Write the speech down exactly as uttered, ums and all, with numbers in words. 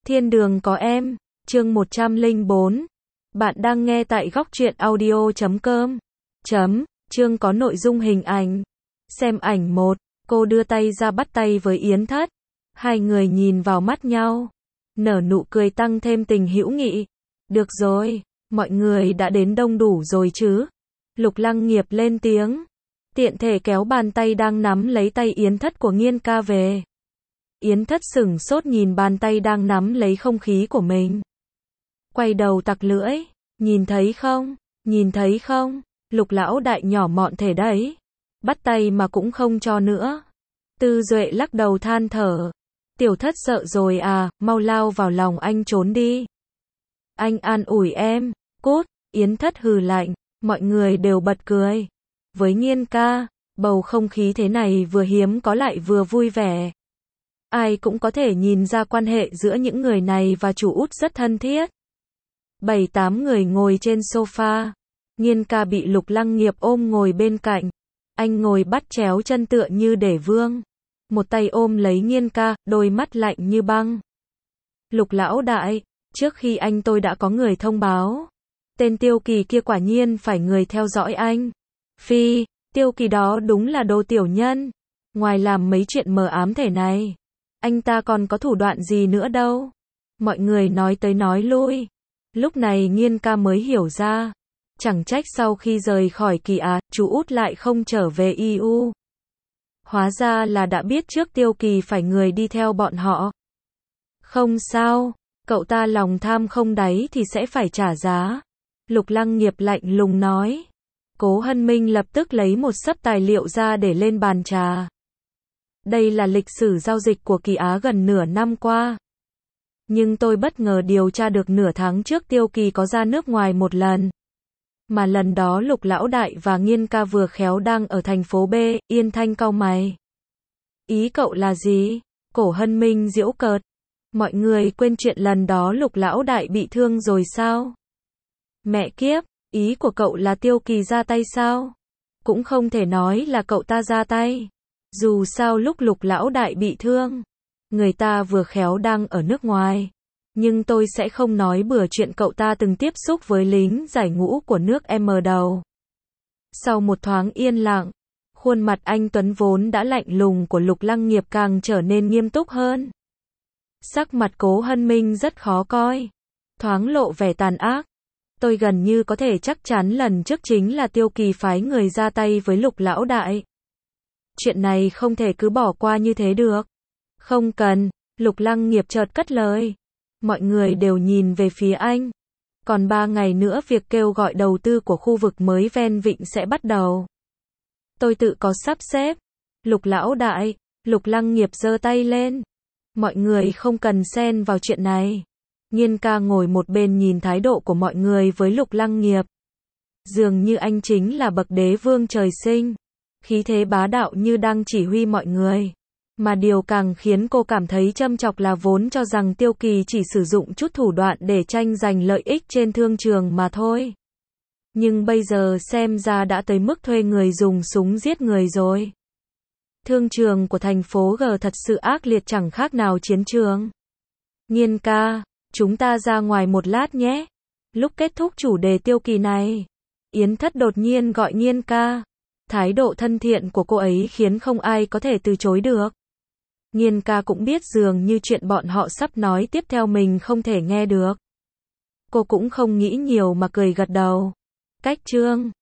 Thiên đường có em, chương một trăm lẻ bốn. Bạn đang nghe tại góc truyện audio chấm com. Chấm, chương có nội dung hình ảnh. Xem ảnh một, cô đưa tay ra bắt tay với Yến Thất. Hai người nhìn vào mắt nhau, nở nụ cười tăng thêm tình hữu nghị. Được rồi, mọi người đã đến đông đủ rồi chứ? Lục Lăng Nghiệp lên tiếng, tiện thể kéo bàn tay đang nắm lấy tay Yến Thất của Nghiên ca về. Yến Thất sửng sốt nhìn bàn tay đang nắm lấy không khí của mình. Quay đầu tặc lưỡi, nhìn thấy không, nhìn thấy không, Lục lão đại nhỏ mọn thể đấy. Bắt tay mà cũng không cho nữa. Tư Duệ lắc đầu than thở. Tiểu Thất sợ rồi à, mau lao vào lòng anh trốn đi. Anh an ủi em, cút, Yến Thất hừ lạnh, mọi người đều bật cười. Với Nghiên ca, bầu không khí thế này vừa hiếm có lại vừa vui vẻ. Ai cũng có thể nhìn ra quan hệ giữa những người này và chủ út rất thân thiết. Bảy tám người ngồi trên sofa. Nghiên ca bị Lục Lăng Nghiệp ôm ngồi bên cạnh. Anh ngồi bắt chéo chân tựa như để vương. Một tay ôm lấy Nghiên ca, đôi mắt lạnh như băng. Lục lão đại, trước khi anh tôi đã có người thông báo. Tên Tiêu Kỳ kia quả nhiên phải người theo dõi anh. Phi, Tiêu Kỳ đó đúng là đồ tiểu nhân. Ngoài làm mấy chuyện mờ ám thể này, anh ta còn có thủ đoạn gì nữa đâu. Mọi người nói tới nói lui. Lúc này Nghiên ca mới hiểu ra. Chẳng trách sau khi rời khỏi Kỳ Á, chú út lại không trở về e u. Hóa ra là đã biết trước Tiêu Kỳ phải người đi theo bọn họ. Không sao, cậu ta lòng tham không đáy thì sẽ phải trả giá. Lục Lăng Nghiệp lạnh lùng nói. Cố Hân Minh lập tức lấy một xấp tài liệu ra để lên bàn trà. Đây là lịch sử giao dịch của Kỳ Á gần nửa năm qua. Nhưng tôi bất ngờ điều tra được nửa tháng trước Tiêu Kỳ có ra nước ngoài một lần. Mà lần đó Lục lão đại và Nghiên ca vừa khéo đang ở thành phố B, Yên Thanh cau mày. Ý cậu là gì? Cổ Hân Minh giễu cợt. Mọi người quên chuyện lần đó Lục lão đại bị thương rồi sao? Mẹ kiếp, ý của cậu là Tiêu Kỳ ra tay sao? Cũng không thể nói là cậu ta ra tay. Dù sao lúc Lục lão đại bị thương, người ta vừa khéo đang ở nước ngoài. Nhưng tôi sẽ không nói bừa chuyện cậu ta từng tiếp xúc với lính giải ngũ của nước M đầu. Sau một thoáng yên lặng, khuôn mặt anh Tuấn vốn đã lạnh lùng của Lục Lăng Nghiệp càng trở nên nghiêm túc hơn. Sắc mặt Cố Hân Minh rất khó coi, thoáng lộ vẻ tàn ác. Tôi gần như có thể chắc chắn lần trước chính là Tiêu Kỳ phái người ra tay với Lục lão đại. Chuyện này không thể cứ bỏ qua như thế được. Không cần, Lục Lăng Nghiệp chợt cất lời. Mọi người đều nhìn về phía anh. Còn ba ngày nữa việc kêu gọi đầu tư của khu vực mới ven vịnh sẽ bắt đầu. Tôi tự có sắp xếp. Lục lão đại, Lục Lăng Nghiệp giơ tay lên. Mọi người không cần xen vào chuyện này. Nghiên ca ngồi một bên nhìn thái độ của mọi người với Lục Lăng Nghiệp. Dường như anh chính là bậc đế vương trời sinh. Khí thế bá đạo như đang chỉ huy mọi người. Mà điều càng khiến cô cảm thấy châm chọc là vốn cho rằng Tiêu Kỳ chỉ sử dụng chút thủ đoạn để tranh giành lợi ích trên thương trường mà thôi. Nhưng bây giờ xem ra đã tới mức thuê người dùng súng giết người rồi. Thương trường của thành phố G thật sự ác liệt chẳng khác nào chiến trường. Nghiên ca, chúng ta ra ngoài một lát nhé. Lúc kết thúc chủ đề Tiêu Kỳ này, Yến Thất đột nhiên gọi Nghiên ca. Thái độ thân thiện của cô ấy khiến không ai có thể từ chối được. Nghiên ca cũng biết dường như chuyện bọn họ sắp nói tiếp theo mình không thể nghe được. Cô cũng không nghĩ nhiều mà cười gật đầu. Cách chương